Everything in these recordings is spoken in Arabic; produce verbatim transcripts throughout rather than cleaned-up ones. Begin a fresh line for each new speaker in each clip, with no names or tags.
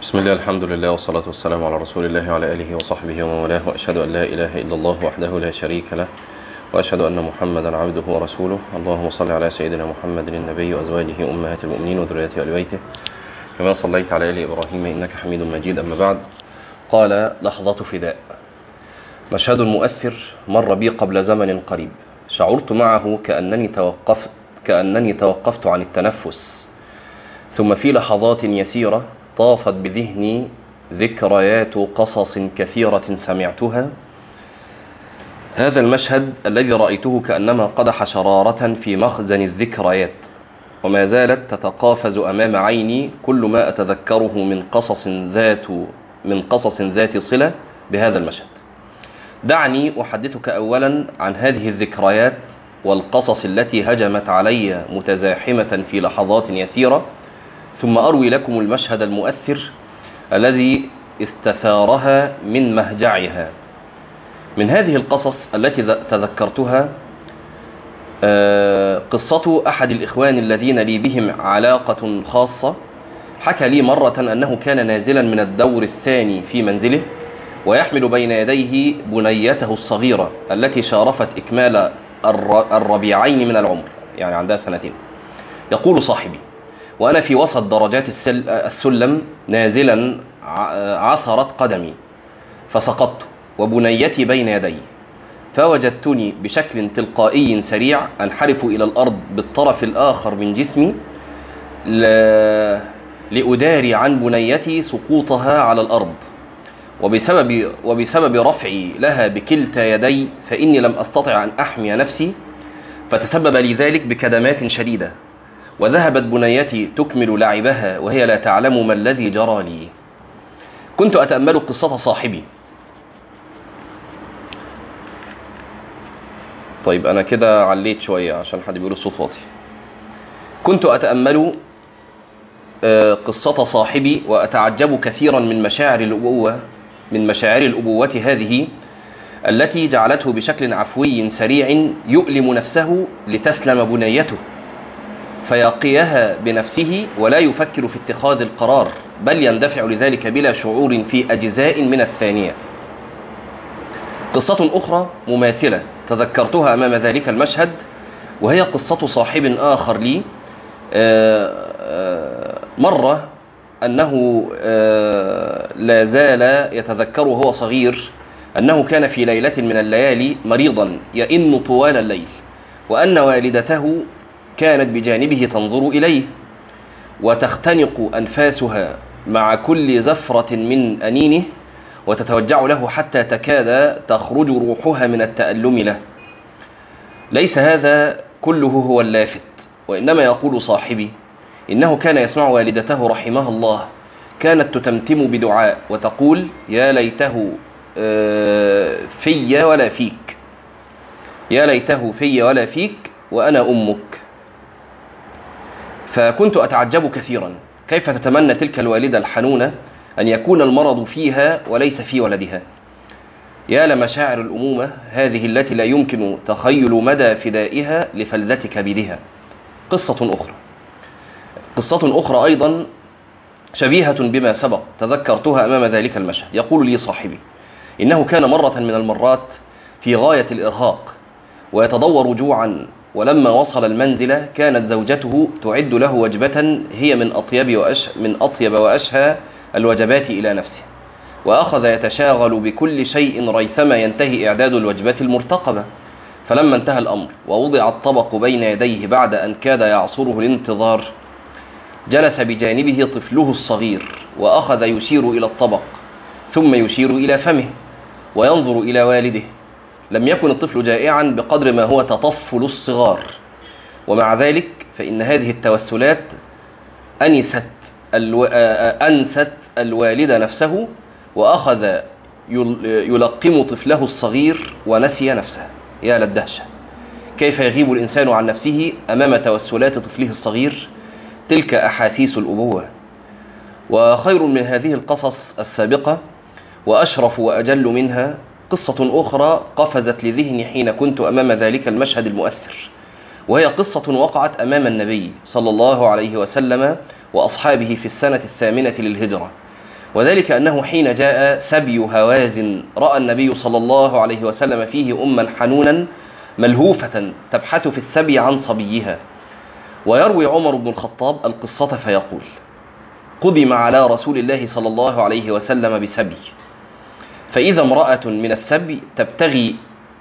بسم الله، الحمد لله، والصلاة والسلام على رسول الله وعلى آله وصحبه ومن والاه، وأشهد أن لا إله إلا الله وحده لا شريك له، وأشهد أن محمدا عبده ورسوله. اللهم صل على سيدنا محمد النبي وأزواجه أمهات المؤمنين وذريته وآل بيته كما صليت على آل إبراهيم إنك حميد مجيد. أما بعد، قال: لحظة فداء. مشهد مؤثر مر بي قبل زمن قريب، شعرت معه كأنني توقفت كأنني توقفت عن التنفس، ثم في لحظات يسيرة طافت بذهني ذكريات قصص كثيرة سمعتها. هذا المشهد الذي رأيته كأنما قدح شرارة في مخزن الذكريات، وما زالت تتقافز أمام عيني كل ما أتذكره من قصص ذات من قصص ذات صلة بهذا المشهد. دعني أحدثك أولا عن هذه الذكريات والقصص التي هجمت علي متزاحمة في لحظات يسيرة، ثم أروي لكم المشهد المؤثر الذي استثارها من مهجعها. من هذه القصص التي تذكرتها قصة أحد الإخوان الذين لي بهم علاقة خاصة. حكى لي مرة أنه كان نازلا من الدور الثاني في منزله، ويحمل بين يديه بنيته الصغيرة التي شارفت إكمال الربيعين من العمر، يعني عندها سنتين. يقول صاحبي: وأنا في وسط درجات السلم نازلا عثرت قدمي فسقطت وبنيتي بين يدي، فوجدتني بشكل تلقائي سريع أنحرف إلى الأرض بالطرف الآخر من جسمي لأداري عن بنيتي سقوطها على الأرض، وبسبب, وبسبب رفعي لها بكلتا يدي فإني لم أستطع أن أحمي نفسي، فتسبب لي ذلك بكدمات شديدة، وذهبت بنيتي تكمل لعبها وهي لا تعلم ما الذي جرى لي. كنت أتأمل قصة صاحبي. طيب أنا كده عليت شوية عشان حد بيقول الصوت واطي. كنت أتأمل قصة صاحبي وأتعجب كثيرا من مشاعر الأبوة من مشاعر الأبوة هذه التي جعلته بشكل عفوي سريع يؤلم نفسه لتسلم بنيته، فيقيها بنفسه ولا يفكر في اتخاذ القرار، بل يندفع لذلك بلا شعور في أجزاء من الثانية. قصة أخرى مماثلة تذكرتها أمام ذلك المشهد، وهي قصة صاحب آخر لي. مرة أنه لا زال يتذكر وهو صغير أنه كان في ليلة من الليالي مريضا يئن طوال الليل، وأن والدته كانت بجانبه تنظر إليه وتختنق أنفاسها مع كل زفرة من أنينه، وتتوجع له حتى تكاد تخرج روحها من التألم له. ليس هذا كله هو اللافت، وإنما يقول صاحبي إنه كان يسمع والدته رحمها الله كانت تتمتم بدعاء وتقول: يا ليته في ولا فيك، يا ليته في ولا فيك وأنا أمك. فكنت أتعجب كثيرا كيف تتمنى تلك الوالدة الحنونة أن يكون المرض فيها وليس في ولدها. يا لمشاعر الأمومة هذه التي لا يمكن تخيل مدى فدائها لفلذة كبدها. قصة أخرى قصة أخرى أيضا شبيهة بما سبق تذكرتها أمام ذلك المشهد. يقول لي صاحبي إنه كان مرة من المرات في غاية الإرهاق ويتضور جوعا، ولما وصل المنزل كانت زوجته تعد له وجبة هي من أطيب وأش من أطيب وأشهى الوجبات إلى نفسه، وأخذ يتشاغل بكل شيء ريثما ينتهي إعداد الوجبة المرتقبة. فلما انتهى الأمر ووضع الطبق بين يديه بعد أن كاد يعصره الانتظار، جلس بجانبه طفله الصغير وأخذ يشير إلى الطبق ثم يشير إلى فمه وينظر إلى والده. لم يكن الطفل جائعا بقدر ما هو تطفل الصغار، ومع ذلك فإن هذه التوسلات أنست, الو... أنست الوالد نفسه، وأخذ يلقم طفله الصغير ونسي نفسه. يا للدهشة، كيف يغيب الإنسان عن نفسه أمام توسلات طفله الصغير. تلك أحاسيس الأبوة. وخير من هذه القصص السابقة وأشرف وأجل منها قصة أخرى قفزت لذهني حين كنت أمام ذلك المشهد المؤثر، وهي قصة وقعت أمام النبي صلى الله عليه وسلم وأصحابه في السنة الثامنة للهجرة، وذلك أنه حين جاء سبي هوازن رأى النبي صلى الله عليه وسلم فيه أما حنونا ملهوفة تبحث في السبي عن صبيها. ويروي عمر بن الخطاب القصة فيقول: قدم على رسول الله صلى الله عليه وسلم بسبي، فإذا امرأة من السبي تبتغي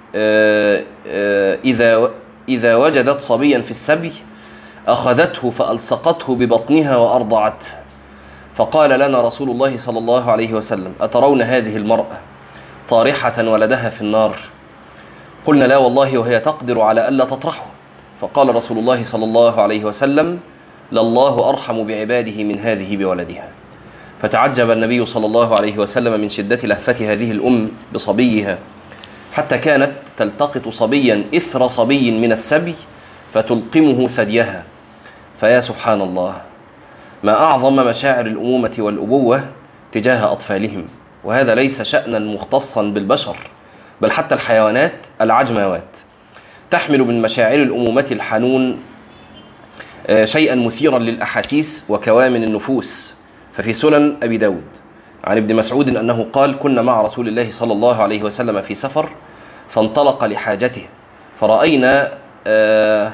إذا إذا وجدت صبيا في السبي أخذته فألصقته ببطنها وأرضعته، فقال لنا رسول الله صلى الله عليه وسلم: أترون هذه المرأة طارحة ولدها في النار؟ قلنا: لا والله، وهي تقدر على ألا تطرحه. فقال رسول الله صلى الله عليه وسلم: لله أرحم بعباده من هذه بولدها. فتعجب النبي صلى الله عليه وسلم من شدة لهفة هذه الأم بصبيها، حتى كانت تلتقط صبيا إثر صبي من السبي فتلقمه ثديها. فيا سبحان الله، ما أعظم مشاعر الأمومة والأبوة تجاه أطفالهم. وهذا ليس شأنا مختصا بالبشر، بل حتى الحيوانات العجموات تحمل من مشاعر الأمومة الحنون شيئا مثيرا للأحاسيس وكوامن النفوس. ففي سنن أبي داود عن ابن مسعود أنه قال: كنا مع رسول الله صلى الله عليه وسلم في سفر، فانطلق لحاجته، فرأينا آآ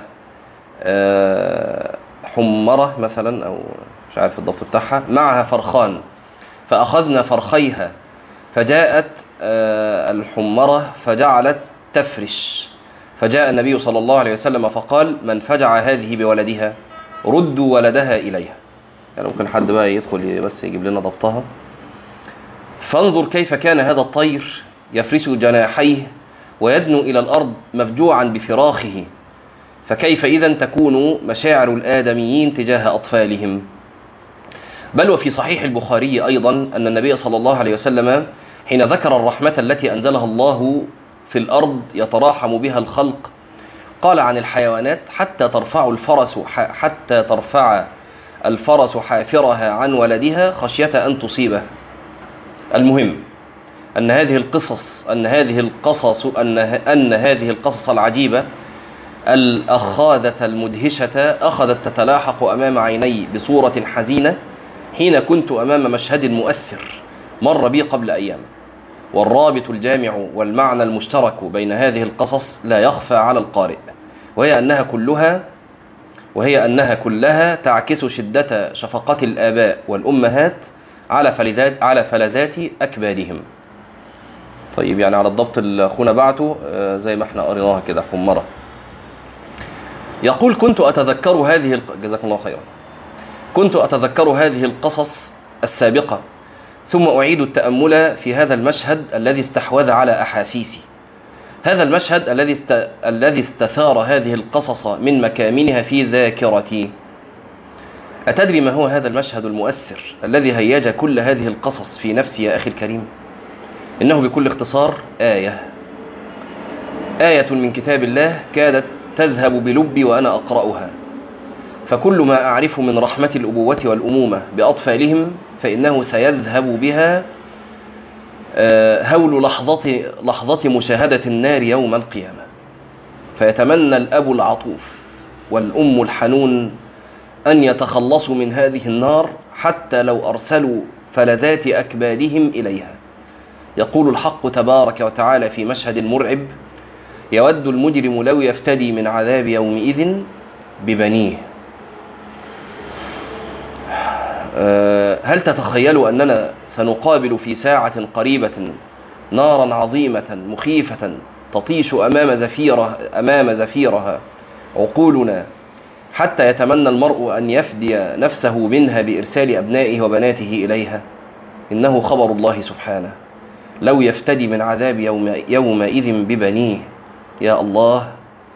آآ حمرة مثلا، أو مش عارف الضبط بتاعها، معها فرخان، فأخذنا فرخيها، فجاءت الحمرة فجعلت تفرش، فجاء النبي صلى الله عليه وسلم فقال: من فجع هذه بولدها ردوا ولدها إليها. يعني ممكن حد بقى يدخل بس يجيب لنا ضبطها. فانظر كيف كان هذا الطير يفرش جناحيه ويدنو إلى الأرض مفجوعا بفراخه، فكيف إذن تكون مشاعر الآدميين تجاه أطفالهم؟ بل وفي صحيح البخاري أيضا أن النبي صلى الله عليه وسلم حين ذكر الرحمة التي أنزلها الله في الأرض يتراحم بها الخلق، قال عن الحيوانات: حتى ترفع الفرس حتى ترفع الفرس حافرها عن ولدها خشية أن تصيبه. المهم أن هذه القصص أن هذه القصص أن أن هذه القصص العجيبة الأخاذة المدهشة أخذت تتلاحق أمام عيني بصورة حزينة حين كنت أمام مشهد مؤثر مر بي قبل أيام. والرابط الجامع والمعنى المشترك بين هذه القصص لا يخفى على القارئ، وهي أنها كلها وهي أنها كلها تعكس شدة شفقة الآباء والأمهات على فلذات على فلذات أكبادهم. طيب، يعني على الضبط اللي أخونا بعته زي ما احنا قريناها كده حمرة. يقول: كنت أتذكر هذه الق... جزاكم الله خيرا كنت أتذكر هذه القصص السابقة، ثم أعيد التأمل في هذا المشهد الذي استحوذ على أحاسيسي. هذا المشهد الذي است... الذي استثار هذه القصص من مكامنها في ذاكرتي. أتدري ما هو هذا المشهد المؤثر الذي هيج كل هذه القصص في نفسي يا أخي الكريم؟ إنه بكل اختصار آية آية من كتاب الله كادت تذهب بلبي وأنا أقرأها. فكل ما أعرف من رحمة الأبوة والأمومة بأطفالهم فإنه سيذهب بها هول لحظة, لحظة مشاهدة النار يوم القيامة. فيتمنى الأب العطوف والأم الحنون أن يتخلصوا من هذه النار حتى لو أرسلوا فلذات أكبادهم إليها. يقول الحق تبارك وتعالى في مشهد مرعب: يود المجرم لو يفتدي من عذاب يومئذ ببنيه. هل تتخيلوا أننا سنقابل في ساعة قريبة نارا عظيمة مخيفة تطيش أمام زفيرها, أمام زفيرها عقولنا، حتى يتمنى المرء أن يفدي نفسه منها بإرسال أبنائه وبناته إليها؟ إنه خبر الله سبحانه: لو يفتدي من عذاب يوم يومئذ ببنيه. يا الله،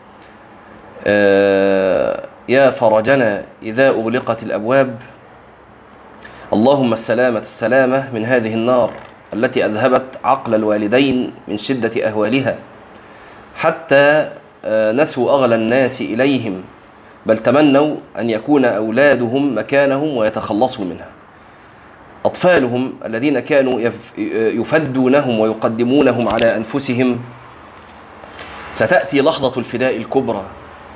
آه يا فرجنا إذا أغلقت الأبواب. اللهم السلامة السلامة من هذه النار التي أذهبت عقل الوالدين من شدة أهوالها، حتى آه نسوا أغلى الناس إليهم، بل تمنوا أن يكون أولادهم مكانهم ويتخلصوا منها. أطفالهم الذين كانوا يفدونهم ويقدمونهم على أنفسهم، ستأتي لحظة الفداء الكبرى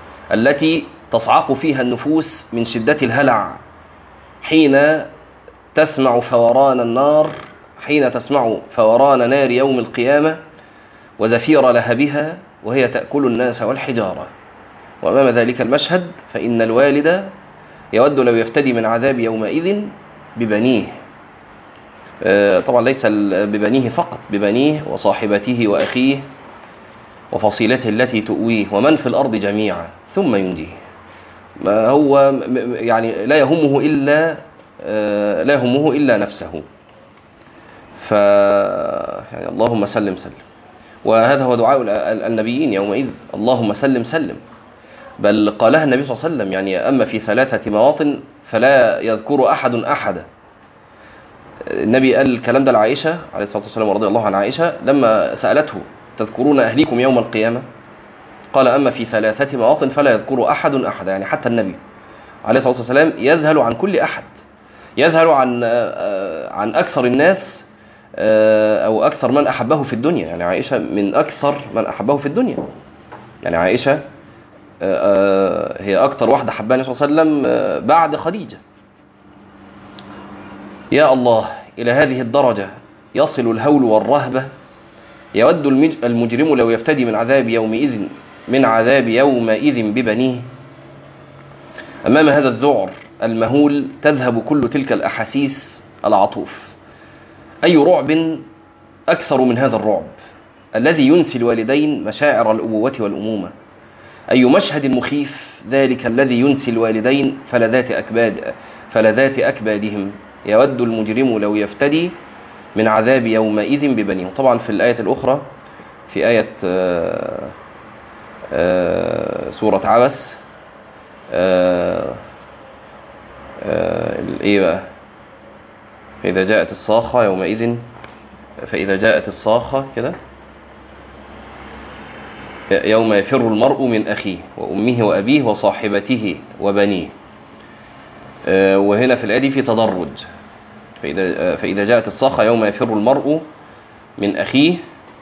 التي تصعق فيها النفوس من شدة الهلع، حين تسمع فوران النار حين تسمع فوران نار يوم القيامة وزفير لهبها وهي تأكل الناس والحجارة. وأمام ذلك المشهد فإن الوالد يود لو يفتدي من عذاب يومئذ ببنيه، طبعا ليس ببنيه فقط، ببنيه وصاحبته وأخيه وفصيلته التي تؤويه ومن في الأرض جميعا ثم ينجيه. ما هو يعني لا يهمه إلا لا يهمه إلا نفسه. ف يعني اللهم سلم سلم. وهذا هو دعاء النبيين يومئذ، اللهم سلم سلم. بل قالها النبي صلى الله عليه وسلم، يعني أما في ثلاثة مواطن فلا يذكر أحد أحدا. النبي قال الكلام ده لعائشة عليه الصلاة والسلام ورضي الله عن عائشة لما سألته تذكرون أهليكم يوم القيامة؟ قال أما في ثلاثة مواطن فلا يذكر أحد أحدا. يعني حتى النبي عليه الصلاة والسلام يذهل عن كل أحد، يذهل عن عن أكثر الناس أو أكثر من أحبه في الدنيا. يعني عائشة من أكثر من أحبه في الدنيا. يعني عائشة هي أكثر واحدة حبها النبي صلى الله عليه وسلم بعد خديجة. يا الله، إلى هذه الدرجة يصل الهول والرهبة. يود المجرم لو يفتدي من عذاب يومئذ من عذاب يومئذ ببنيه. أمام هذا الذعر المهول تذهب كل تلك الأحاسيس العطوف. أي رعب أكثر من هذا الرعب الذي ينسي الوالدين مشاعر الأبوة والأمومة؟ أي مشهد مخيف ذلك الذي ينسي الوالدين فلذات أكباد فلذات أكبادهم. يود المجرم لو يفتدي من عذاب يومئذ ببنيه. طبعا في الآية الأخرى في آية آآ آآ سورة عبس إيه بقى؟ فإذا جاءت الصاخة يومئذ فإذا جاءت الصاخة كده يوم يفر المرء من أخيه وأمه وأبيه وصاحبته وبنيه. وهنا في الآية دي في تدرج. فإذا, فإذا جاءت الصاخة يوم يفر المرء من أخيه،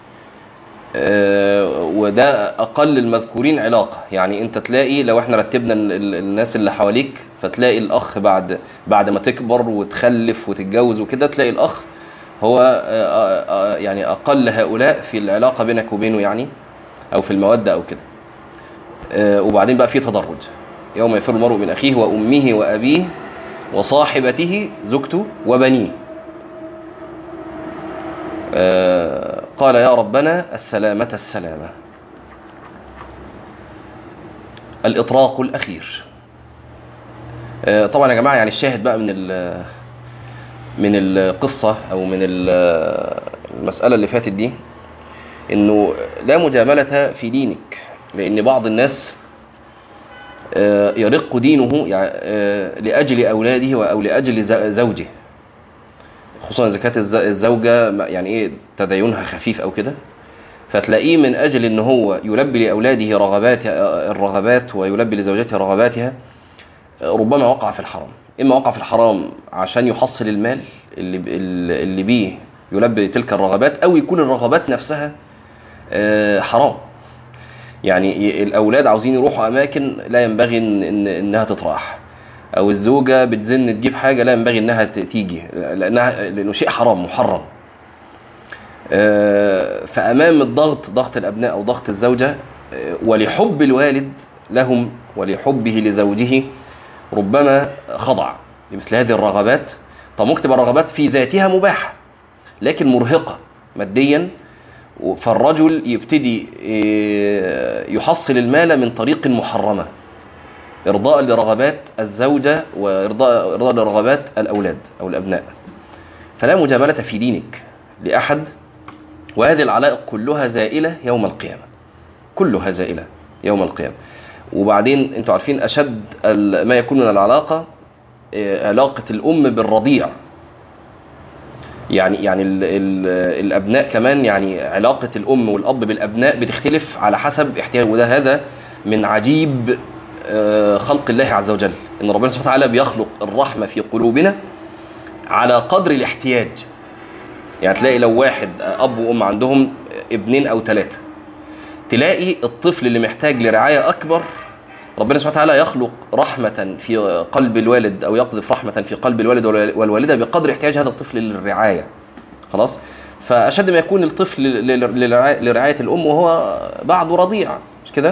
وده أقل المذكورين علاقة. يعني أنت تلاقي لو احنا رتبنا الناس اللي حواليك فتلاقي الأخ بعد بعد ما تكبر وتخلف وتتجوز وكده تلاقي الأخ هو يعني أقل هؤلاء في العلاقة بينك وبينه، يعني أو في المودة أو كده. وبعدين بقى في تدرج يوم يفر المرء من أخيه وأمه وأبيه وصاحبته زوجته وبنيه. آه قال يا ربنا السلامة السلامة. الإطراق الأخير. آه طبعا يا جماعة يعني الشاهد بقى من من القصة أو من المسألة اللي فاتت دي إنه لا مجاملة في دينك، لأن بعض الناس يرق دينه لأجل أولاده أو لأجل زوجه، خصوصا إذا كانت الزوجة يعني إيه تدينها خفيف أو كده، فتلاقيه من أجل إن هو يلبي لأولاده رغبات الرغبات ويلبي لزوجته رغباتها ربما وقع في الحرام. إما وقع في الحرام عشان يحصل المال اللي اللي بيه يلبي تلك الرغبات، أو يكون الرغبات نفسها حرام. يعني الأولاد عاوزين يروحوا أماكن لا ينبغي إن إنها تطرح، أو الزوجة بتزن تجيب حاجة لا ينبغي إنها تيجي لأنها لأنه شيء حرام محرم. فأمام الضغط ضغط الأبناء أو ضغط الزوجة ولحب الوالد لهم ولحبه لزوجه ربما خضع لمثل هذه الرغبات. طب ممكن تبقى الرغبات في ذاتها مباحة لكن مرهقة ماديا، فالرجل يبتدي يحصل المال من طريق محرمة إرضاء لرغبات الزوجة وإرضاء إرضاء لرغبات الأولاد أو الأبناء. فلا مجاملة في دينك لأحد، وهذه العلائق كلها زائلة يوم القيامة، كلها زائلة يوم القيامة. وبعدين انتوا عارفين أشد ما يكون من العلاقة علاقة الأم بالرضيع. يعني يعني ال ال الأبناء كمان، يعني علاقة الأم والأب بالأبناء بتختلف على حسب احتياج. وده هذا من عجيب خلق الله عز وجل، إن ربنا سبحانه وتعالى بيخلق الرحمة في قلوبنا على قدر الاحتياج. يعني تلاقي لو واحد أب وأم عندهم ابنين أو ثلاثة، تلاقي الطفل اللي محتاج لرعاية أكبر ربنا سبحانه وتعالى يخلق رحمة في قلب الوالد أو يقذف رحمة في قلب الوالد والوالدة بقدر احتياج هذا الطفل للرعاية. خلاص. فأشد ما يكون الطفل لرعاية الأم وهو بعده رضيع، مش كده؟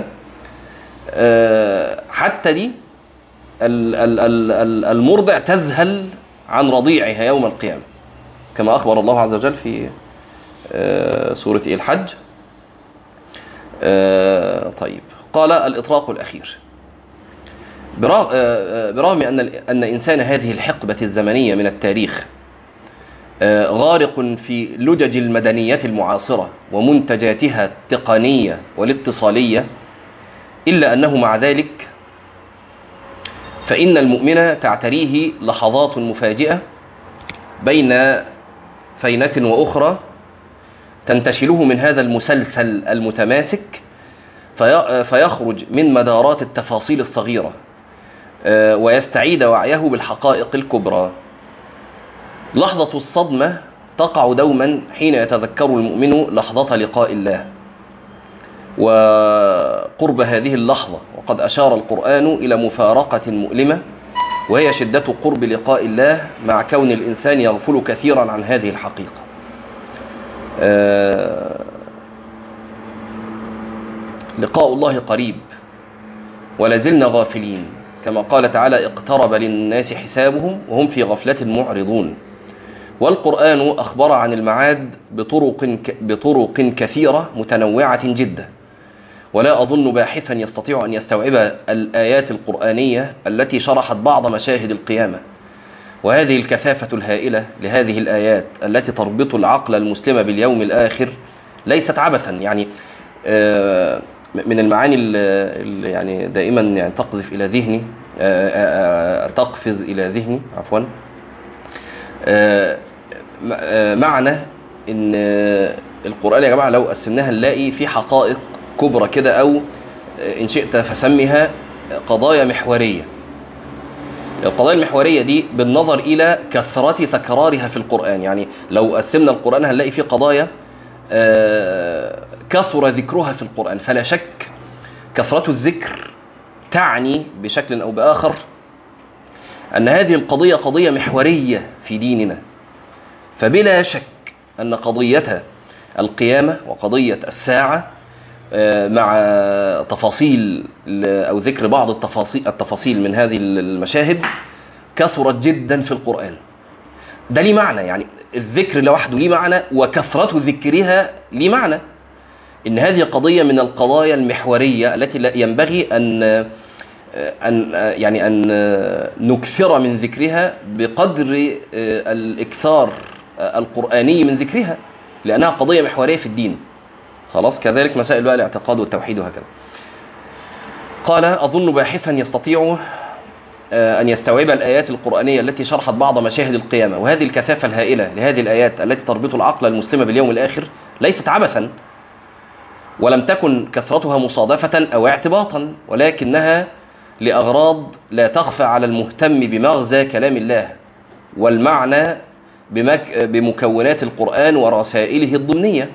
حتى دي المرضع تذهل عن رضيعها يوم القيامة، كما أخبر الله عز وجل في سورة الحج. طيب، قال الإطراق الأخير: برغم أن أن إنسان هذه الحقبة الزمنية من التاريخ غارق في لجج المدنية المعاصرة ومنتجاتها التقنية والاتصالية، إلا أنه مع ذلك فإن المؤمن تعتريه لحظات مفاجئة بين فينة وأخرى تنتشله من هذا المسلسل المتماسك، فيخرج من مدارات التفاصيل الصغيرة ويستعيد وعيه بالحقائق الكبرى. لحظة الصدمة تقع دوما حين يتذكر المؤمن لحظة لقاء الله وقرب هذه اللحظة، وقد أشار القرآن إلى مفارقة مؤلمة وهي شدة قرب لقاء الله، مع كون الإنسان يغفل كثيرا عن هذه الحقيقة. آه لقاء الله قريب ولازلنا غافلين، كما قال تعالى: اقترب للناس حسابهم وهم في غفلة معرضون. والقرآن أخبر عن المعاد بطرق, بطرق كثيرة متنوعة جدا، ولا أظن باحثا يستطيع أن يستوعب الآيات القرآنية التي شرحت بعض مشاهد القيامة. وهذه الكثافة الهائلة لهذه الآيات التي تربط العقل المسلم باليوم الآخر ليست عبثا. يعني من المعاني اللي يعني دائما يعني تقذف إلى ذهني تقفز إلى ذهني عفوا معنى إن القرآن يا جماعة لو قسمناها نلاقي في حقائق كبرى كده، أو إن شئت فسميها قضايا محورية. القضايا المحورية دي بالنظر إلى كثرة تكرارها في القرآن، يعني لو قسمنا القرآن هنلاقي فيه قضايا كثر ذكرها في القرآن، فلا شك كثرة الذكر تعني بشكل أو بآخر أن هذه القضية قضية محورية في ديننا. فبلا شك أن قضية القيامة وقضية الساعة مع تفاصيل أو ذكر بعض التفاصيل, التفاصيل من هذه المشاهد كثرت جدا في القرآن. ده ليه معنى، يعني الذكر لوحده ليه معنى، وكثرة ذكرها ليه معنى. إن هذه قضية من القضايا المحورية التي ينبغي أن أن يعني أن نكثر من ذكرها بقدر الإكثار القرآني من ذكرها، لأنها قضية محورية في الدين. خلاص. كذلك مسائل بقى الاعتقاد والتوحيد وهكذا. قال: أظن باحثا يستطيع أن يستوعب الآيات القرآنية التي شرحت بعض مشاهد القيامة وهذه الكثافة الهائلة لهذه الآيات التي تربط العقل المسلم باليوم الآخر ليست عبثا، ولم تكن كثرتها مصادفة أو اعتباطا، ولكنها لأغراض لا تخفى على المهتم بمغزى كلام الله والمعنى بمكونات القرآن ورسائله الضمنية.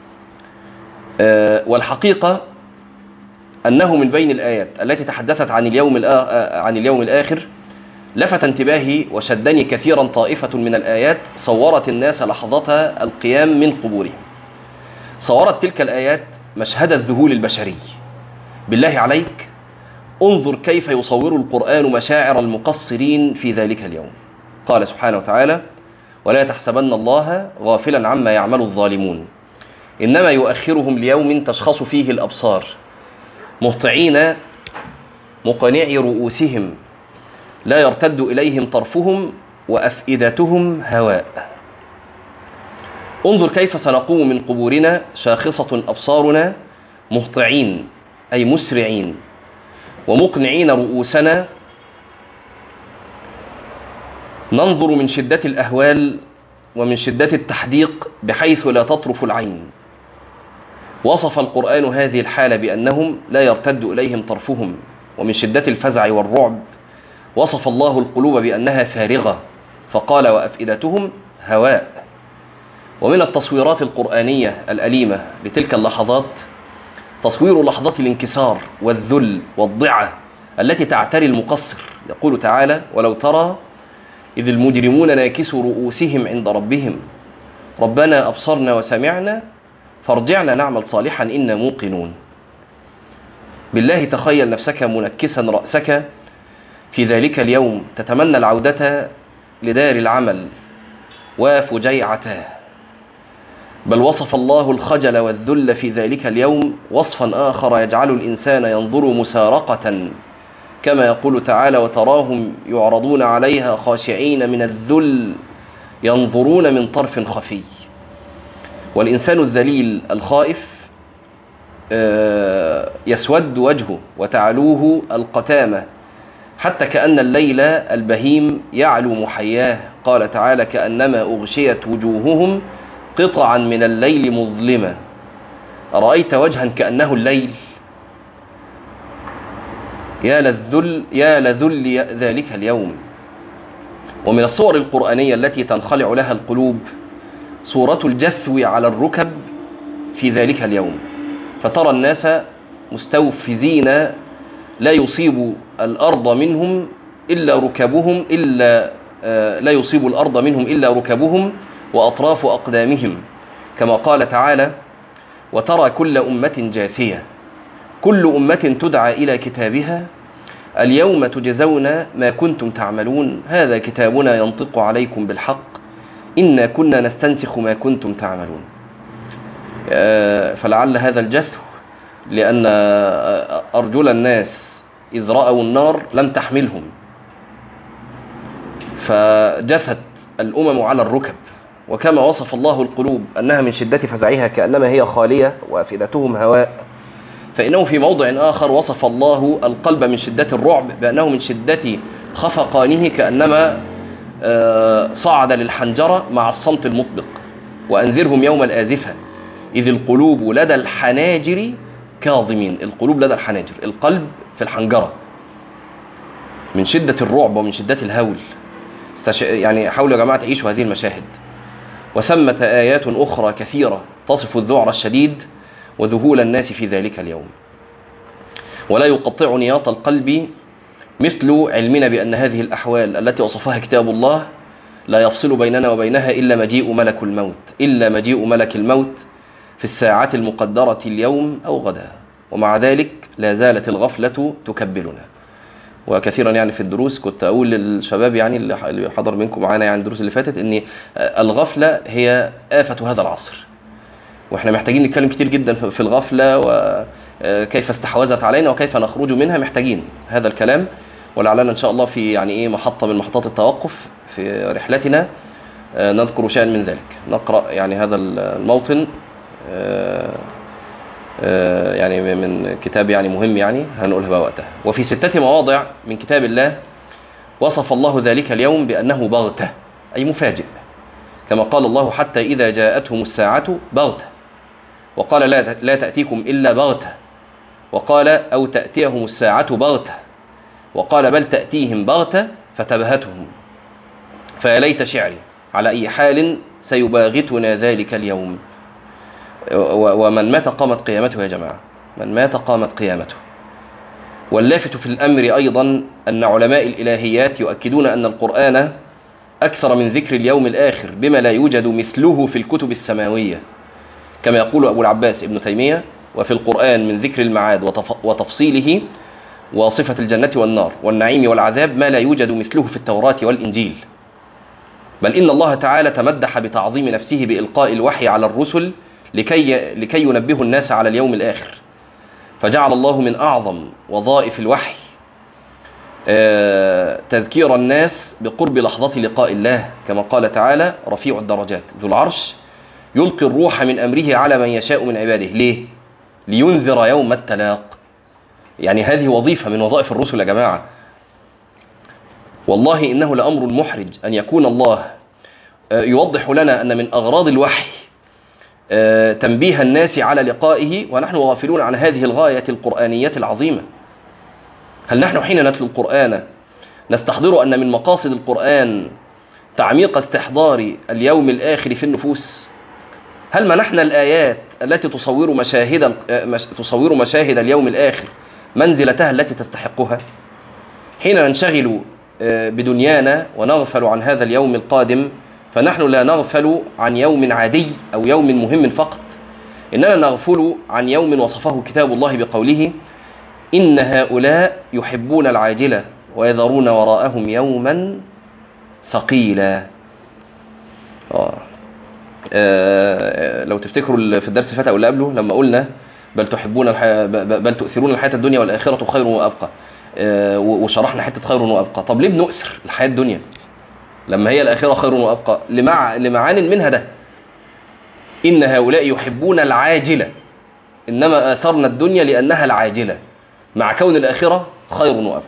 والحقيقة أنه من بين الآيات التي تحدثت عن اليوم عن اليوم الآخر لفت انتباهي وشدني كثيرا طائفة من الآيات صورت الناس لحظة القيام من قبورهم. صورت تلك الآيات مشهد الذهول البشري. بالله عليك انظر كيف يصور القرآن مشاعر المقصرين في ذلك اليوم. قال سبحانه وتعالى: ولا تحسبن الله غافلا عما يعمل الظالمون إنما يؤخرهم ليوم تشخص فيه الأبصار مهطعين مقنعي رؤوسهم لا يرتد إليهم طرفهم وأفئدتهم هواء. انظر كيف سنقوم من قبورنا شاخصة أبصارنا مهطعين أي مسرعين ومقنعين رؤوسنا، ننظر من شدة الأهوال ومن شدة التحديق بحيث لا تطرف العين. وصف القرآن هذه الحالة بأنهم لا يرتد إليهم طرفهم، ومن شدة الفزع والرعب وصف الله القلوب بأنها فارغة فقال: وأفئدتهم هواء. ومن التصويرات القرآنية الأليمة لتلك اللحظات تصوير لحظة الانكسار والذل والضعة التي تعتري المقصر. يقول تعالى: ولو ترى إذ المجرمون ناكسوا رؤوسهم عند ربهم ربنا أبصرنا وسمعنا فارجعنا نعمل صالحا إنا موقنون. بالله تخيل نفسك منكسا رأسك في ذلك اليوم تتمنى العودة لدار العمل وفجيعته. بل وصف الله الخجل والذل في ذلك اليوم وصفا آخر يجعل الإنسان ينظر مسارقة، كما يقول تعالى: وتراهم يعرضون عليها خاشعين من الذل ينظرون من طرف خفي. والإنسان الذليل الخائف يسود وجهه وتعلوه القتامة، حتى كأن الليل البهيم يعلو محياه. قال تعالى: كأنما أغشيت وجوههم قطعا من الليل مظلمة. أرأيت وجها كأنه الليل؟ يا للذل يا لذل ذلك اليوم. ومن الصور القرآنية التي تنخلع لها القلوب صورة الجثو على الركب في ذلك اليوم، فترى الناس مستوفزين لا يصيب الأرض منهم إلا ركبهم إلا لا يصيب الأرض منهم إلا ركبهم وأطراف أقدامهم، كما قال تعالى: وترى كل أمة جاثية. كل أمة تدعى إلى كتابها اليوم تجزون ما كنتم تعملون هذا كتابنا ينطق عليكم بالحق إنا كنا نستنسخ ما كنتم تعملون. فلعل هذا الجسد لأن أرجل الناس إذ رأوا النار لم تحملهم، فجثت الأمم على الركب. وكما وصف الله القلوب أنها من شدة فزعها كأنما هي خالية وأفئدتهم هواء، فإنه في موضع آخر وصف الله القلب من شدة الرعب بأنه من شدة خفقانه كأنما صعد للحنجرة مع الصمت المطبق. وأنذرهم يوم الآزفة إذ القلوب لدى الحناجر كاظمين. القلوب لدى الحناجر، القلب في الحنجرة، من شدة الرعب ومن شدة الهول. يعني حاولوا يا جماعة تعيشوا هذه المشاهد. وثمة آيات أخرى كثيرة تصف الذعر الشديد وذهول الناس في ذلك اليوم. ولا يقطع نياط القلب مثل علمنا بأن هذه الأحوال التي وصفها كتاب الله لا يفصل بيننا وبينها إلا مجيء ملك الموت إلا مجيء ملك الموت في الساعة المقدرة اليوم أو غدا. ومع ذلك لا زالت الغفلة تكبلنا. وكثيرا يعني في الدروس كنت أقول للشباب يعني اللي حضر منكم معانا يعني الدروس اللي فاتت إن الغفلة هي آفة هذا العصر، وإحنا محتاجين نتكلم كتير جدا في الغفلة وكيف استحوذت علينا وكيف نخرج منها. محتاجين هذا الكلام، ولعلنا إن شاء الله في يعني إيه محطة من محطات التوقف في رحلتنا نذكر شيئا من ذلك. نقرأ يعني هذا الموطن يعني من كتاب يعني مهم يعني هنقولها بقى وقتها. وفي ستة مواضع من كتاب الله وصف الله ذلك اليوم بأنه بغتة، أي مفاجئ، كما قال الله: حتى إذا جاءتهم الساعة بغتة، وقال: لا لا تأتيكم إلا بغتة، وقال: أو تأتيهم الساعة بغتة، وقال: بل تأتيهم بغتة فتبهتهم. فيا ليت شعري على أي حال سيباغتنا ذلك اليوم. ومن مات قامت قيامته يا جماعة، من مات قامت قيامته. واللافت في الأمر أيضا أن علماء الإلهيات يؤكدون أن القرآن أكثر من ذكر اليوم الآخر بما لا يوجد مثله في الكتب السماوية، كما يقول أبو العباس ابن تيمية: وفي القرآن من ذكر المعاد وتفصيله وصفة الجنة والنار والنعيم والعذاب ما لا يوجد مثله في التوراة والإنجيل. بل إن الله تعالى تمدح بتعظيم نفسه بإلقاء الوحي على الرسل لكي, لكي ينبهوا الناس على اليوم الآخر، فجعل الله من أعظم وظائف الوحي تذكير الناس بقرب لحظة لقاء الله، كما قال تعالى: رفيع الدرجات ذو العرش يلقي الروح من أمره على من يشاء من عباده. ليه؟ لينذر يوم التلاق. يعني هذه وظيفة من وظائف الرسل يا جماعة. والله إنه لأمر محرج أن يكون الله يوضح لنا أن من أغراض الوحي تنبيه الناس على لقائه ونحن غافلون عن هذه الغاية القرآنية العظيمة. هل نحن حين نتلو القرآن نستحضر أن من مقاصد القرآن تعميق استحضار اليوم الآخر في النفوس؟ هل منحنا الآيات التي تصور مشاهد تصور مشاهد اليوم الآخر منزلتها التي تستحقها؟ حين ننشغل بدنيانا ونغفل عن هذا اليوم القادم، فنحن لا نغفل عن يوم عادي أو يوم مهم فقط، إننا نغفل عن يوم وصفه كتاب الله بقوله: إن هؤلاء يحبون العاجلة ويذرون وراءهم يوما ثقيلا. آه. آه لو تفتكروا في الدرس اللي فات أو اللي قبله لما قلنا بل تحبون الحياة بل تؤثرون الحياة الدنيا والآخرة خير وأبقى، آه وشرحنا حتة خير وأبقى. طب ليه بنؤثر الحياة الدنيا لما هي الآخرة خير وأبقى؟ لمع... لمعان منها ده: إن هؤلاء يحبون العاجلة، إنما آثرنا الدنيا لأنها العاجلة، مع كون الآخرة خير وأبقى.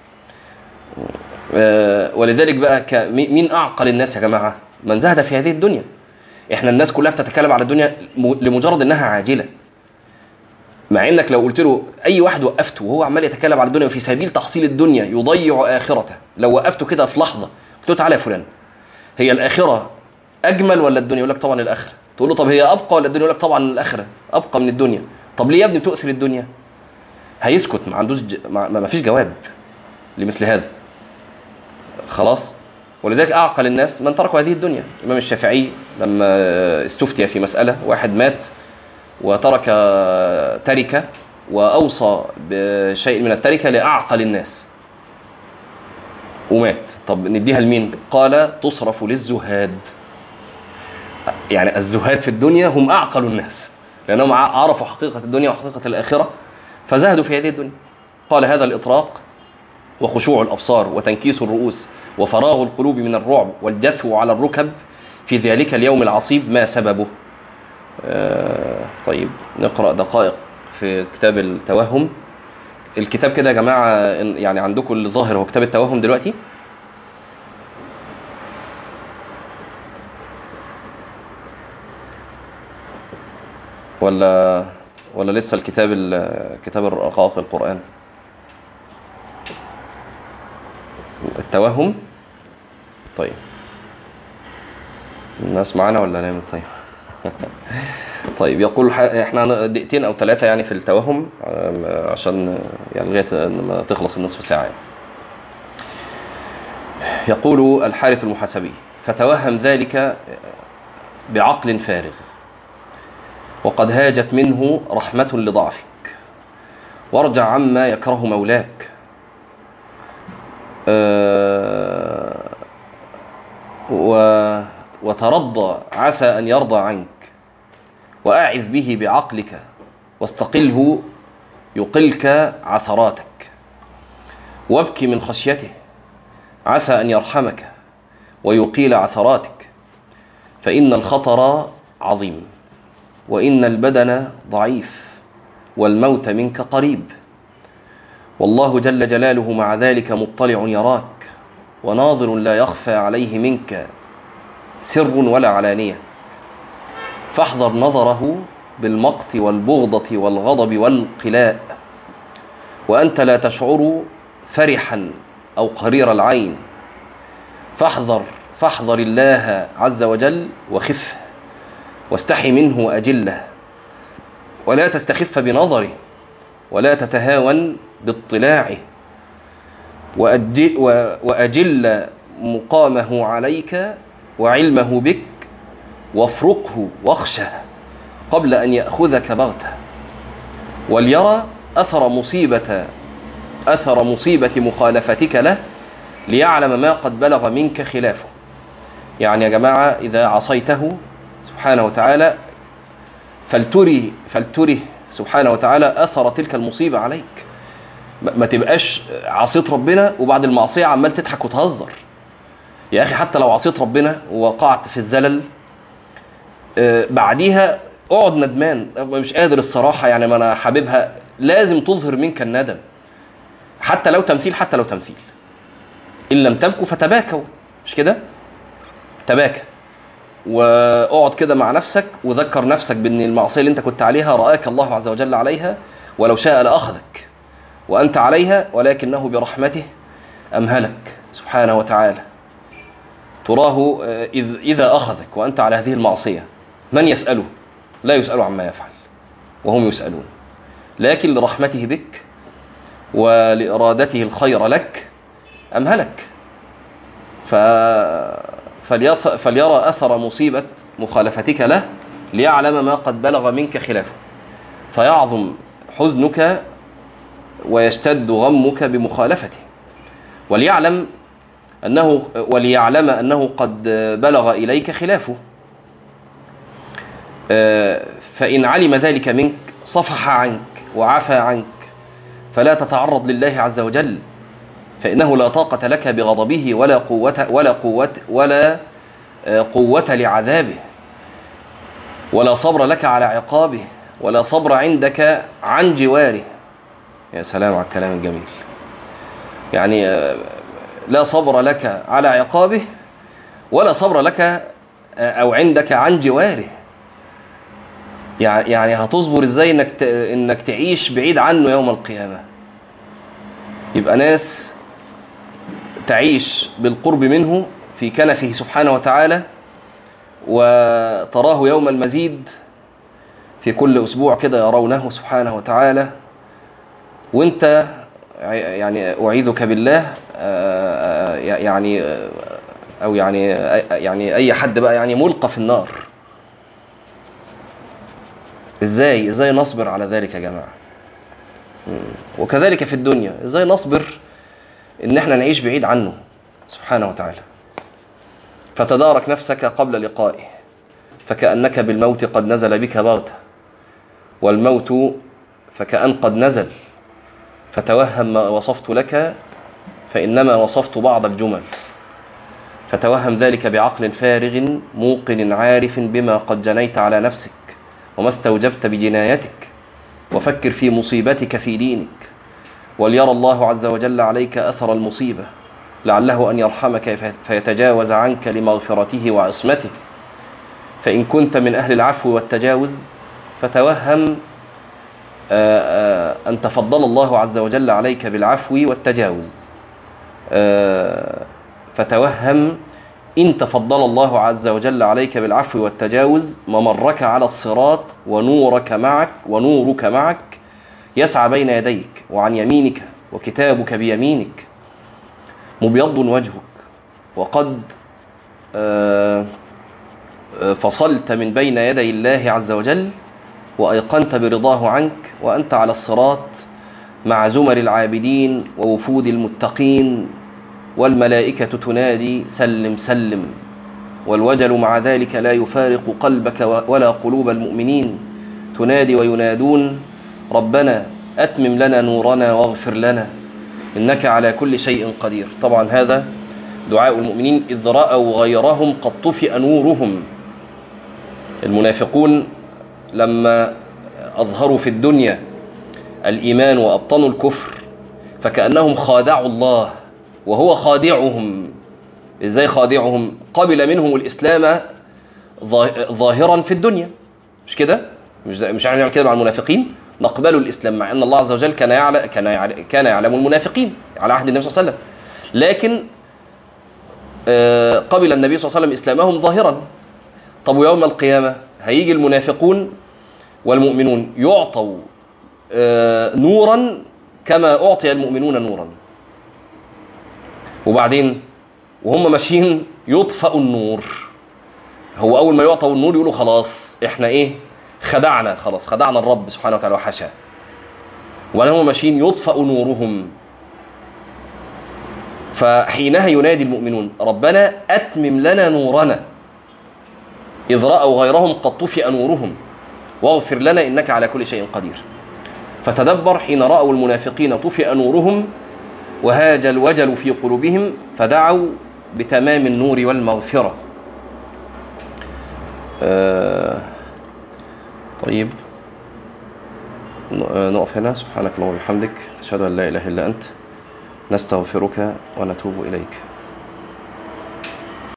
آه ولذلك بقى ك... مين أعقل الناس يا جماعة؟ من زهد في هذه الدنيا. إحنا الناس كلها بتتكلم على الدنيا لمجرد إنها عاجلة، مع إنك لو قلت له أي واحد وقفته وهو عمال يتكلم على الدنيا وفي سبيل تحصيل الدنيا يضيع آخرته، لو وقفته كده في لحظة قلت له: تعالى يا فلان، هي الآخرة أجمل ولا الدنيا؟ يقول لك: طبعا الآخرة. تقول له: طب هي أبقى ولا الدنيا؟ يقول لك: طبعا الآخرة أبقى من الدنيا. طب ليه يا ابني بتؤثر الدنيا؟ هيسكت، ما عندوش ج... ما... ما فيش جواب لمثل هذا. خلاص. ولذلك أعقل الناس من تركوا هذه الدنيا. الإمام الشافعي لما استفتي في مسألة، واحد مات وترك تركة وأوصى بشيء من التركة لأعقل الناس ومات، طب نديها لمين؟ قال: تصرف للزهاد. يعني الزهاد في الدنيا هم أعقل الناس، لأنهم عرفوا حقيقة الدنيا وحقيقة الآخرة فزهدوا في هذه الدنيا. قال: هذا الإطراق وخشوع الأبصار وتنكيس الرؤوس وفراغ القلوب من الرعب والجثو على الركب في ذلك اليوم العصيب ما سببه؟ آه طيب نقرأ دقائق في كتاب التوهم. الكتاب كده يا جماعة يعني عندكم الظاهر هو كتاب التوهم دلوقتي، ولا ولا لسه الكتاب كتاب الرقائق القرآن؟ التوهم. طيب الناس معانا ولا نعمل؟ طيب طيب يقول احنا دقيقتين او ثلاثة يعني في التوهم عشان يعني لغاية ما تخلص النصف ساعة يعني. يقول الحارث المحاسبي: فتوهم ذلك بعقل فارغ، وقد هاجت منه رحمة لضعفك، وارجع عما يكره مولاك، أه و وترضى عسى أن يرضى عنك، وأعذ به بعقلك واستقله يقلك عثراتك، وابكي من خشيته عسى أن يرحمك ويقيل عثراتك، فإن الخطر عظيم، وإن البدن ضعيف، والموت منك قريب، والله جل جلاله مع ذلك مطلع يراك، وناظر لا يخفى عليه منك سر ولا علانية، فاحذر نظره بالمقت والبغضة والغضب والقلاء، وأنت لا تشعر فرحا أو قرير العين، فاحذر فاحذر الله عز وجل وخفه، واستحي منه أجله، ولا تستخف بنظره، ولا تتهاون باطلاعه، وأجل مقامه عليك وعلمه بك، وافرقه واخشه قبل أن يأخذك بغته، وليرى أثر مصيبة أثر مصيبة مخالفتك له، ليعلم ما قد بلغ منك خلافه. يعني يا جماعة إذا عصيته سبحانه وتعالى فلتري فلتره سبحانه وتعالى أثر تلك المصيبة عليك. ما تبقاش عصيت ربنا وبعد المعصية عمال تضحك وتهزر. يا أخي حتى لو عصيت ربنا ووقعت في الزلل بعديها اقعد ندمان، مش قادر الصراحة يعني ما أنا حاببها، لازم تظهر منك الندم حتى لو تمثيل حتى لو تمثيل إن لم تبكوا فتباكوا، مش كده؟ تباكى واقعد كده مع نفسك وذكر نفسك بأن المعصية اللي انت كنت عليها رآك الله عز وجل عليها، ولو شاء لأخذك وأنت عليها، ولكنه برحمته أمهلك سبحانه وتعالى. تراه إذا أخذك وأنت على هذه المعصية من يسأله؟ لا يسأل عما يفعل وهم يسألون، لكن لرحمته بك ولإرادته الخير لك أمهلك. فليرى أثر مصيبة مخالفتك له ليعلم ما قد بلغ منك خلافه، فيعظم حزنك ويشتد غمك بمخالفته، وليعلم أنه وليعلم أنه قد بلغ إليك خلافه. فإن علم ذلك منك صفح عنك وعفى عنك، فلا تتعرض لله عز وجل، فإنه لا طاقة لك بغضبه ولا قوة ولا قوة ولا قوة لعذابه، ولا صبر لك على عقابه، ولا صبر عندك عن جواره. يا سلام على الكلام الجميل. يعني لا صبر لك على عقابه ولا صبر لك أو عندك عن جواره. يعني هتصبر ازاي انك انك تعيش بعيد عنه يوم القيامة؟ يبقى ناس تعيش بالقرب منه في كنفه سبحانه وتعالى، وتراه يوم المزيد في كل أسبوع كده يرونه سبحانه وتعالى، وانت يعني أعيذك بالله يعني أو يعني يعني أي حد بقى يعني ملقى في النار. ازاي ازاي نصبر على ذلك يا جماعة؟ وكذلك في الدنيا ازاي نصبر ان احنا نعيش بعيد عنه سبحانه وتعالى؟ فتدارك نفسك قبل لقائه، فكأنك بالموت قد نزل بك بغتة، والموت فكأن قد نزل، فتوهم ما وصفت لك فإنما وصفت بعض الجمل، فتوهم ذلك بعقل فارغ موقن عارف بما قد جنيت على نفسك وما استوجبت بجنايتك، وفكر في مصيبتك في دينك، وليرى الله عز وجل عليك أثر المصيبة لعله أن يرحمك فيتجاوز عنك لمغفرته وعصمته. فإن كنت من أهل العفو والتجاوز فتوهم أن تفضل الله عز وجل عليك بالعفو والتجاوز، فتوهم إن تفضل الله عز وجل عليك بالعفو والتجاوز ممرك على الصراط ونورك معك ونورك معك يسعى بين يديك وعن يمينك وكتابك بيمينك مبيض وجهك، وقد فصلت من بين يدي الله عز وجل وأيقنت برضاه عنك، وأنت على الصراط مع زمر العابدين ووفود المتقين، والملائكة تنادي سلم سلم، والوجل مع ذلك لا يفارق قلبك ولا قلوب المؤمنين، تنادي وينادون ربنا أتمم لنا نورنا واغفر لنا إنك على كل شيء قدير. طبعا هذا دعاء المؤمنين إذ رأوا غيرهم قد طفئ نورهم. المنافقون لما أظهروا في الدنيا الإيمان وأبطنوا الكفر فكأنهم خادعوا الله وهو خادعهم. إزاي خادعهم؟ قبل منهم الإسلام ظاهرا في الدنيا، مش كده؟ مش مش هنعمل كده مع المنافقين، نقبل الإسلام مع أن الله عز وجل كان يعلم كان يعلم كان يعلم المنافقين على عهد النبي صلى الله عليه وسلم، لكن قبل النبي صلى الله عليه وسلم إسلامهم ظاهرا. طب ويوم القيامة هيجي المنافقون والمؤمنون يعطوا نورا كما أعطي المؤمنون نورا، وبعدين وهم ماشيين يطفأ النور. هو أول ما يعطوا النور يقولوا خلاص إحنا إيه خدعنا، خلاص خدعنا الرب سبحانه وتعالى وحاشاه، وهم ماشيين يطفأ نورهم. فحينها ينادي المؤمنون ربنا أتمم لنا نورنا إذ رأوا غيرهم قد طفئ نورهم واغفر لنا إنك على كل شيء قدير. فتدبر حين رأوا المنافقين طفئ نورهم وهاج الوجل في قلوبهم فدعوا بتمام النور والمغفرة. آه طيب نقف هنا. سبحانك اللهم وبحمدك، أشهد أن لا إله إلا أنت، نستغفرك ونتوب إليك.